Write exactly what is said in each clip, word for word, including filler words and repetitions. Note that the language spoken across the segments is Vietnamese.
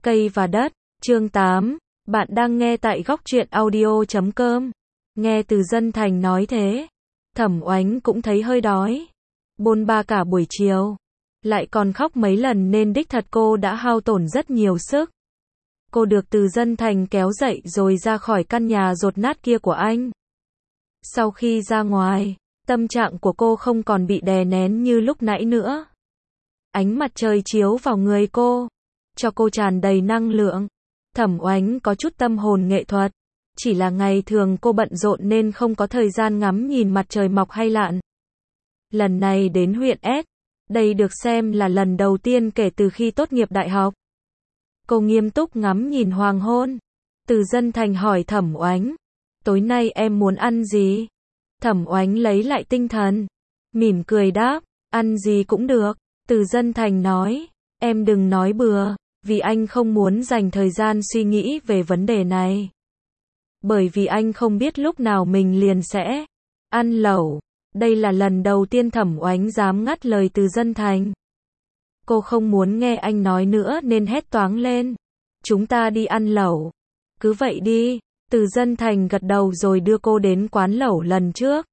Cây và đất, chương tám. Bạn đang nghe tại góc truyện audio chấm com. Nghe Từ Dân Thành nói thế, Thẩm Oánh cũng thấy hơi đói. Bôn ba cả buổi chiều, lại còn khóc mấy lần nên đích thật cô đã hao tổn rất nhiều sức. Cô được Từ Dân Thành kéo dậy rồi ra khỏi căn nhà dột nát kia của anh. Sau khi ra ngoài, tâm trạng của cô không còn bị đè nén như lúc nãy nữa. Ánh mặt trời chiếu vào người cô, cho cô tràn đầy năng lượng. Thẩm Oánh có chút tâm hồn nghệ thuật. Chỉ là ngày thường cô bận rộn nên không có thời gian ngắm nhìn mặt trời mọc hay lặn. Lần này đến huyện S, đây được xem là lần đầu tiên kể từ khi tốt nghiệp đại học. Cô nghiêm túc ngắm nhìn hoàng hôn. Từ Dân Thành hỏi Thẩm Oánh, tối nay em muốn ăn gì? Thẩm Oánh lấy lại tinh thần, mỉm cười đáp, ăn gì cũng được. Từ Dân Thành nói, em đừng nói bừa, vì anh không muốn dành thời gian suy nghĩ về vấn đề này. Bởi vì anh không biết lúc nào mình liền sẽ ăn lẩu. Đây là lần đầu tiên Thẩm Oánh dám ngắt lời Từ Dân Thành. Cô không muốn nghe anh nói nữa nên hét toáng lên, chúng ta đi ăn lẩu. Cứ vậy đi. Từ Dân Thành gật đầu rồi đưa cô đến quán lẩu lần trước.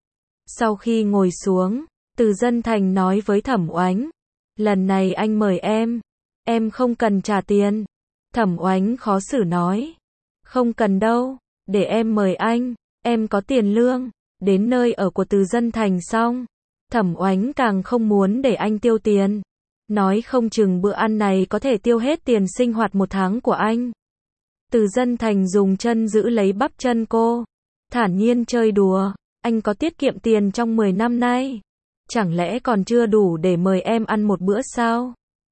Sau khi ngồi xuống, Từ Dân Thành nói với Thẩm Oánh, lần này anh mời em, em không cần trả tiền. Thẩm Oánh khó xử nói, không cần đâu, để em mời anh, em có tiền lương. Đến nơi ở của Từ Dân Thành xong, Thẩm Oánh càng không muốn để anh tiêu tiền. Nói không chừng bữa ăn này có thể tiêu hết tiền sinh hoạt một tháng của anh. Từ Dân Thành dùng chân giữ lấy bắp chân cô, thản nhiên chơi đùa, anh có tiết kiệm tiền trong mười năm nay, chẳng lẽ còn chưa đủ để mời em ăn một bữa sao?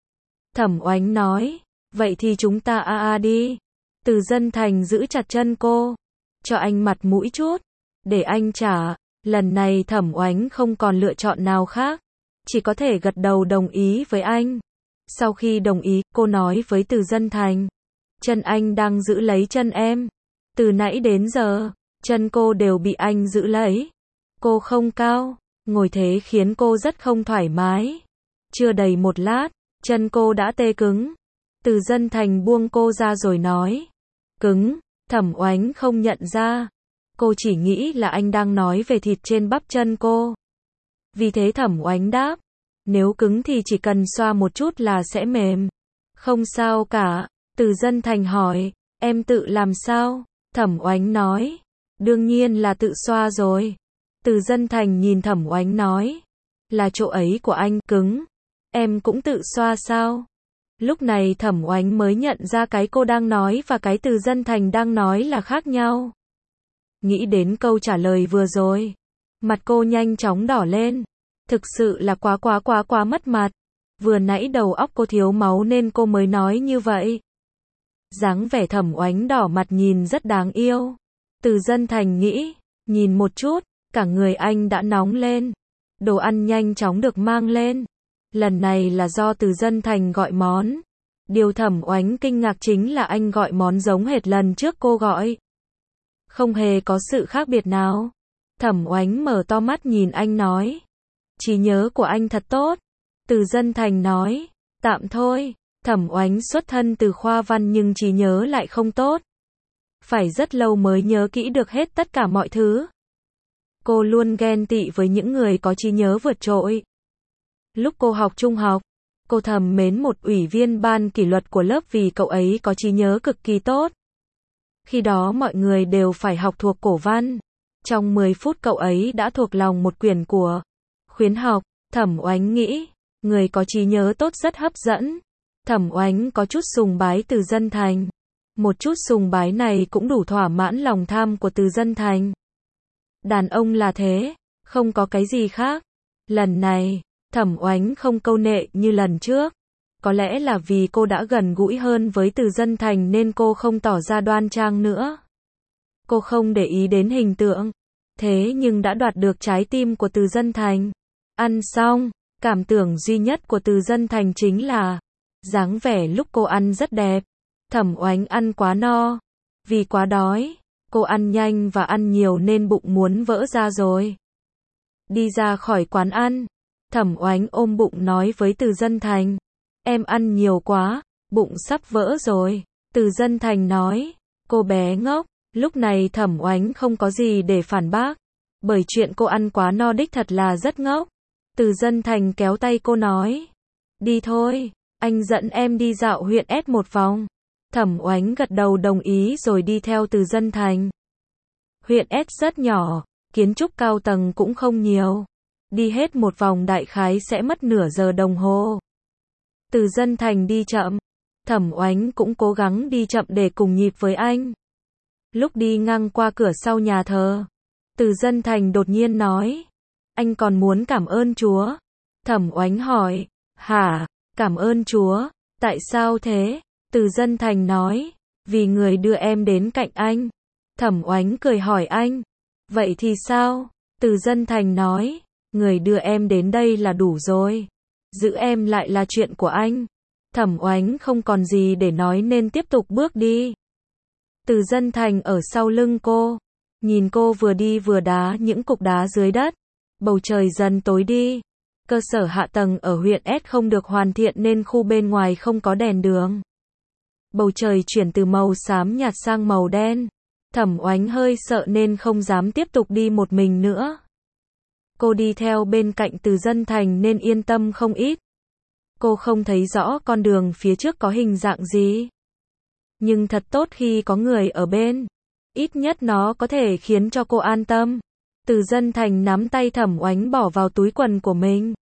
Thẩm Oánh nói, vậy thì chúng ta a a đi. Từ Dân Thành giữ chặt chân cô, cho anh mặt mũi chút, để anh trả. Lần này Thẩm Oánh không còn lựa chọn nào khác, chỉ có thể gật đầu đồng ý với anh. Sau khi đồng ý, cô nói với Từ Dân Thành, chân anh đang giữ lấy chân em. Từ nãy đến giờ, chân cô đều bị anh giữ lấy. Cô không cao, ngồi thế khiến cô rất không thoải mái. Chưa đầy một lát, chân cô đã tê cứng. Từ Dân Thành buông cô ra rồi nói, cứng. Thẩm Oánh không nhận ra. Cô chỉ nghĩ là anh đang nói về thịt trên bắp chân cô. Vì thế Thẩm Oánh đáp, nếu cứng thì chỉ cần xoa một chút là sẽ mềm. Không sao cả. Từ Dân Thành hỏi, em tự làm sao? Thẩm Oánh nói, đương nhiên là tự xoa rồi. Từ Dân Thành nhìn Thẩm Oánh nói, là chỗ ấy của anh cứng, em cũng tự xoa sao? Lúc này Thẩm Oánh mới nhận ra cái cô đang nói và cái Từ Dân Thành đang nói là khác nhau. Nghĩ đến câu trả lời vừa rồi, mặt cô nhanh chóng đỏ lên. Thực sự là quá quá quá quá mất mặt. Vừa nãy đầu óc cô thiếu máu nên cô mới nói như vậy. Dáng vẻ Thẩm Oánh đỏ mặt nhìn rất đáng yêu. Từ Dân Thành nghĩ, nhìn một chút, cả người anh đã nóng lên. Đồ ăn nhanh chóng được mang lên. Lần này là do Từ Dân Thành gọi món. Điều Thẩm Oánh kinh ngạc chính là anh gọi món giống hệt lần trước cô gọi. Không hề có sự khác biệt nào. Thẩm Oánh mở to mắt nhìn anh nói, trí nhớ của anh thật tốt. Từ Dân Thành nói, tạm thôi. Thẩm Oánh xuất thân từ khoa văn nhưng trí nhớ lại không tốt. Phải rất lâu mới nhớ kỹ được hết tất cả mọi thứ. Cô luôn ghen tị với những người có trí nhớ vượt trội. Lúc cô học trung học, cô thầm mến một ủy viên ban kỷ luật của lớp vì cậu ấy có trí nhớ cực kỳ tốt. Khi đó mọi người đều phải học thuộc cổ văn. Trong mười phút cậu ấy đã thuộc lòng một quyển của khuyến học. Thẩm Oánh nghĩ, người có trí nhớ tốt rất hấp dẫn. Thẩm Oánh có chút sùng bái Từ Dân Thành. Một chút sùng bái này cũng đủ thỏa mãn lòng tham của Từ Dân Thành. Đàn ông là thế, không có cái gì khác. Lần này, Thẩm Oánh không câu nệ như lần trước. Có lẽ là vì cô đã gần gũi hơn với Từ Dân Thành nên cô không tỏ ra đoan trang nữa. Cô không để ý đến hình tượng. Thế nhưng đã đoạt được trái tim của Từ Dân Thành. Ăn xong, cảm tưởng duy nhất của Từ Dân Thành chính là dáng vẻ lúc cô ăn rất đẹp. Thẩm Oánh ăn quá no. Vì quá đói, cô ăn nhanh và ăn nhiều nên bụng muốn vỡ ra rồi. Đi ra khỏi quán ăn, Thẩm Oánh ôm bụng nói với Từ Dân Thành, em ăn nhiều quá, bụng sắp vỡ rồi. Từ Dân Thành nói, cô bé ngốc, lúc này Thẩm Oánh không có gì để phản bác, bởi chuyện cô ăn quá no đích thật là rất ngốc. Từ Dân Thành kéo tay cô nói, đi thôi, anh dẫn em đi dạo huyện S một vòng. Thẩm Oánh gật đầu đồng ý rồi đi theo Từ Dân Thành. Huyện S rất nhỏ, kiến trúc cao tầng cũng không nhiều. Đi hết một vòng đại khái sẽ mất nửa giờ đồng hồ. Từ Dân Thành đi chậm, Thẩm Oánh cũng cố gắng đi chậm để cùng nhịp với anh. Lúc đi ngang qua cửa sau nhà thờ, Từ Dân Thành đột nhiên nói, anh còn muốn cảm ơn Chúa. Thẩm Oánh hỏi, hả, cảm ơn Chúa, tại sao thế? Từ Dân Thành nói, vì người đưa em đến cạnh anh. Thẩm Oánh cười hỏi anh, vậy thì sao? Từ Dân Thành nói, người đưa em đến đây là đủ rồi. Giữ em lại là chuyện của anh. Thẩm Oánh không còn gì để nói nên tiếp tục bước đi. Từ Dân Thành ở sau lưng cô, nhìn cô vừa đi vừa đá những cục đá dưới đất. Bầu trời dần tối đi. Cơ sở hạ tầng ở huyện S không được hoàn thiện nên khu bên ngoài không có đèn đường. Bầu trời chuyển từ màu xám nhạt sang màu đen. Thẩm Oánh hơi sợ nên không dám tiếp tục đi một mình nữa. Cô đi theo bên cạnh Từ Dân Thành nên yên tâm không ít. Cô không thấy rõ con đường phía trước có hình dạng gì. Nhưng thật tốt khi có người ở bên. Ít nhất nó có thể khiến cho cô an tâm. Từ Dân Thành nắm tay Thẩm Oánh bỏ vào túi quần của mình.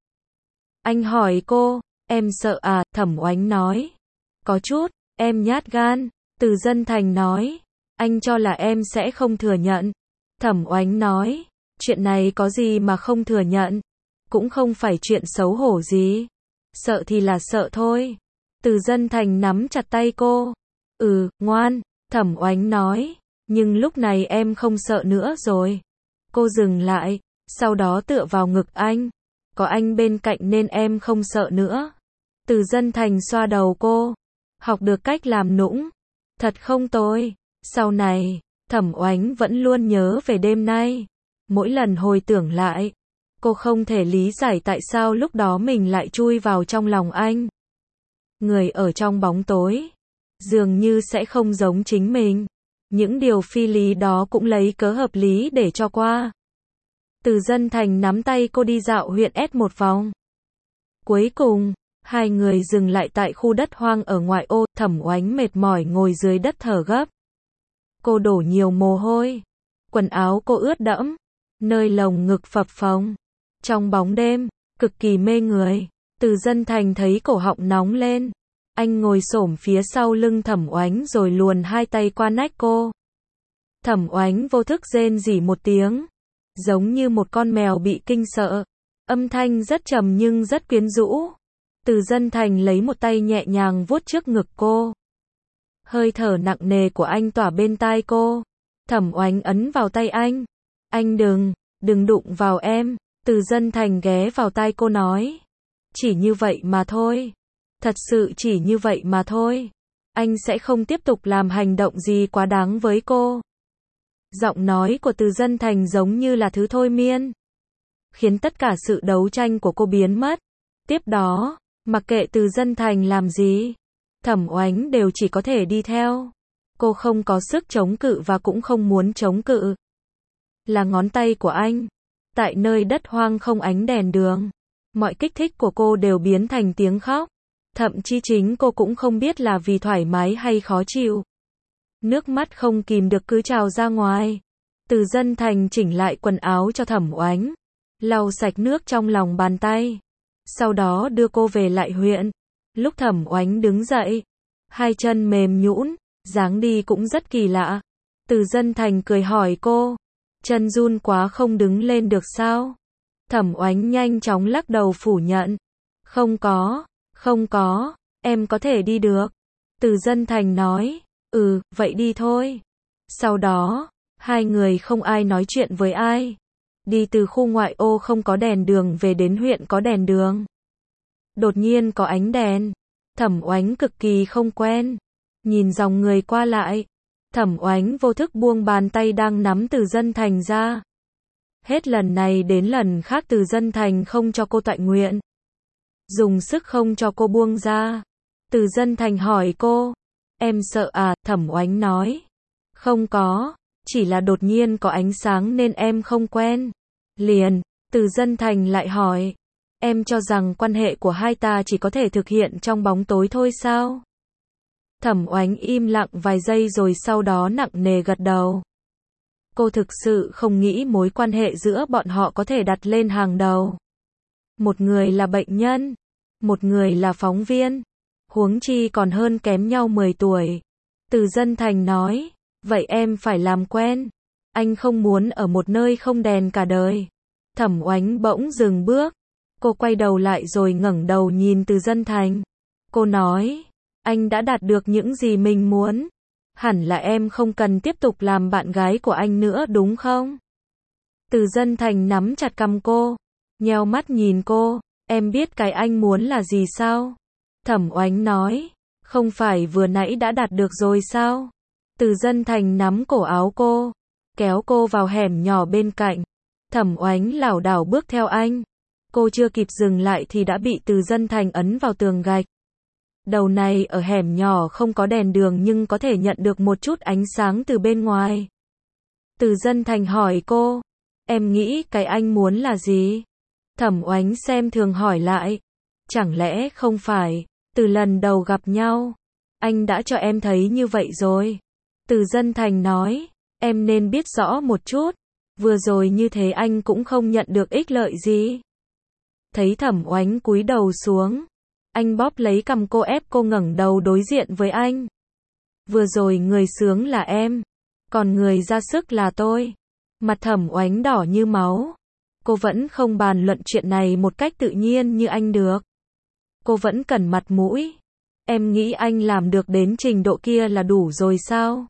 Anh hỏi cô, em sợ à? Thẩm Oánh nói, có chút, em nhát gan. Từ Dân Thành nói, anh cho là em sẽ không thừa nhận. Thẩm Oánh nói, chuyện này có gì mà không thừa nhận, cũng không phải chuyện xấu hổ gì. Sợ thì là sợ thôi. Từ Dân Thành nắm chặt tay cô. Ừ, ngoan, Thẩm Oánh nói, nhưng lúc này em không sợ nữa rồi. Cô dừng lại, sau đó tựa vào ngực anh. Có anh bên cạnh nên em không sợ nữa. Từ Dân Thành xoa đầu cô. Học được cách làm nũng. Thật không tồi. Sau này, Thẩm Oánh vẫn luôn nhớ về đêm nay. Mỗi lần hồi tưởng lại, cô không thể lý giải tại sao lúc đó mình lại chui vào trong lòng anh. Người ở trong bóng tối, dường như sẽ không giống chính mình. Những điều phi lý đó cũng lấy cớ hợp lý để cho qua. Từ Dân Thành nắm tay cô đi dạo huyện S một vòng. Cuối cùng, hai người dừng lại tại khu đất hoang ở ngoại ô. Thẩm Oánh mệt mỏi ngồi dưới đất thở gấp. Cô đổ nhiều mồ hôi. Quần áo cô ướt đẫm. Nơi lồng ngực phập phồng. Trong bóng đêm, cực kỳ mê người. Từ Dân Thành thấy cổ họng nóng lên. Anh ngồi xổm phía sau lưng Thẩm Oánh rồi luồn hai tay qua nách cô. Thẩm Oánh vô thức rên rỉ một tiếng, giống như một con mèo bị kinh sợ. Âm thanh rất trầm nhưng rất quyến rũ. Từ Dân Thành lấy một tay nhẹ nhàng vuốt trước ngực cô. Hơi thở nặng nề của anh tỏa bên tai cô. Thẩm Oánh ấn vào tay anh. Anh đừng, đừng đụng vào em. Từ Dân Thành ghé vào tai cô nói. Chỉ như vậy mà thôi. Thật sự chỉ như vậy mà thôi. Anh sẽ không tiếp tục làm hành động gì quá đáng với cô. Giọng nói của Từ Dân Thành giống như là thứ thôi miên, khiến tất cả sự đấu tranh của cô biến mất. Tiếp đó, mặc kệ Từ Dân Thành làm gì, Thẩm Oánh đều chỉ có thể đi theo. Cô không có sức chống cự và cũng không muốn chống cự. Là ngón tay của anh. Tại nơi đất hoang không ánh đèn đường, mọi kích thích của cô đều biến thành tiếng khóc. Thậm chí chính cô cũng không biết là vì thoải mái hay khó chịu. Nước mắt không kìm được cứ trào ra ngoài. Từ Dân Thành chỉnh lại quần áo cho Thẩm Oánh, lau sạch nước trong lòng bàn tay. Sau đó đưa cô về lại huyện. Lúc Thẩm Oánh đứng dậy, hai chân mềm nhũn, dáng đi cũng rất kỳ lạ. Từ Dân Thành cười hỏi cô, chân run quá không đứng lên được sao? Thẩm Oánh nhanh chóng lắc đầu phủ nhận. Không có, không có, em có thể đi được. Từ Dân Thành nói, ừ, vậy đi thôi. Sau đó, hai người không ai nói chuyện với ai. Đi từ khu ngoại ô không có đèn đường về đến huyện có đèn đường. Đột nhiên có ánh đèn. Thẩm Oánh cực kỳ không quen. Nhìn dòng người qua lại. Thẩm Oánh vô thức buông bàn tay đang nắm Từ Dân Thành ra. Hết lần này đến lần khác Từ Dân Thành không cho cô tọa nguyện. Dùng sức không cho cô buông ra. Từ Dân Thành hỏi cô. Em sợ à, Thẩm Oánh nói. Không có, chỉ là đột nhiên có ánh sáng nên em không quen. Liền, Từ Dân Thành lại hỏi. Em cho rằng quan hệ của hai ta chỉ có thể thực hiện trong bóng tối thôi sao? Thẩm Oánh im lặng vài giây rồi sau đó nặng nề gật đầu. Cô thực sự không nghĩ mối quan hệ giữa bọn họ có thể đặt lên hàng đầu. Một người là bệnh nhân, một người là phóng viên, huống chi còn hơn kém nhau mười tuổi. Từ Dân Thành nói, vậy em phải làm quen. Anh không muốn ở một nơi không đèn cả đời. Thẩm Oánh bỗng dừng bước. Cô quay đầu lại rồi ngẩng đầu nhìn Từ Dân Thành. Cô nói, anh đã đạt được những gì mình muốn. Hẳn là em không cần tiếp tục làm bạn gái của anh nữa đúng không? Từ Dân Thành nắm chặt cằm cô, nheo mắt nhìn cô, em biết cái anh muốn là gì sao? Thẩm Oánh nói, không phải vừa nãy đã đạt được rồi sao? Từ Dân Thành nắm cổ áo cô, kéo cô vào hẻm nhỏ bên cạnh. Thẩm Oánh lảo đảo bước theo anh. Cô chưa kịp dừng lại thì đã bị Từ Dân Thành ấn vào tường gạch. Đầu này ở hẻm nhỏ không có đèn đường nhưng có thể nhận được một chút ánh sáng từ bên ngoài. Từ Dân Thành hỏi cô, em nghĩ cái anh muốn là gì? Thẩm Oánh xem thường hỏi lại, chẳng lẽ không phải, từ lần đầu gặp nhau, anh đã cho em thấy như vậy rồi? Từ Dân Thành nói, em nên biết rõ một chút, vừa rồi như thế anh cũng không nhận được ích lợi gì. Thấy Thẩm Oánh cúi đầu xuống, anh bóp lấy cằm cô ép cô ngẩng đầu đối diện với anh. Vừa rồi người sướng là em, còn người ra sức là tôi. Mặt Thẩm Oánh đỏ như máu. Cô vẫn không bàn luận chuyện này một cách tự nhiên như anh được. Cô vẫn cần mặt mũi. Em nghĩ anh làm được đến trình độ kia là đủ rồi sao?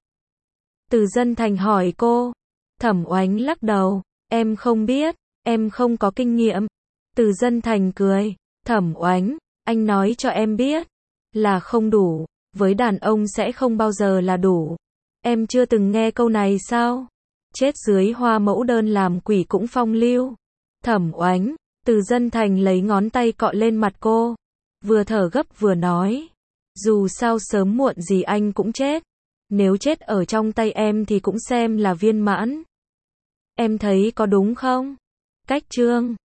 Từ Dân Thành hỏi cô. Thẩm Oánh lắc đầu. Em không biết, em không có kinh nghiệm. Từ Dân Thành cười. Thẩm Oánh, anh nói cho em biết, là không đủ, với đàn ông sẽ không bao giờ là đủ. Em chưa từng nghe câu này sao? Chết dưới hoa mẫu đơn làm quỷ cũng phong lưu. Thẩm Oánh, Từ Dân Thành lấy ngón tay cọ lên mặt cô, vừa thở gấp vừa nói, dù sao sớm muộn gì anh cũng chết, nếu chết ở trong tay em thì cũng xem là viên mãn. Em thấy có đúng không? Cách chương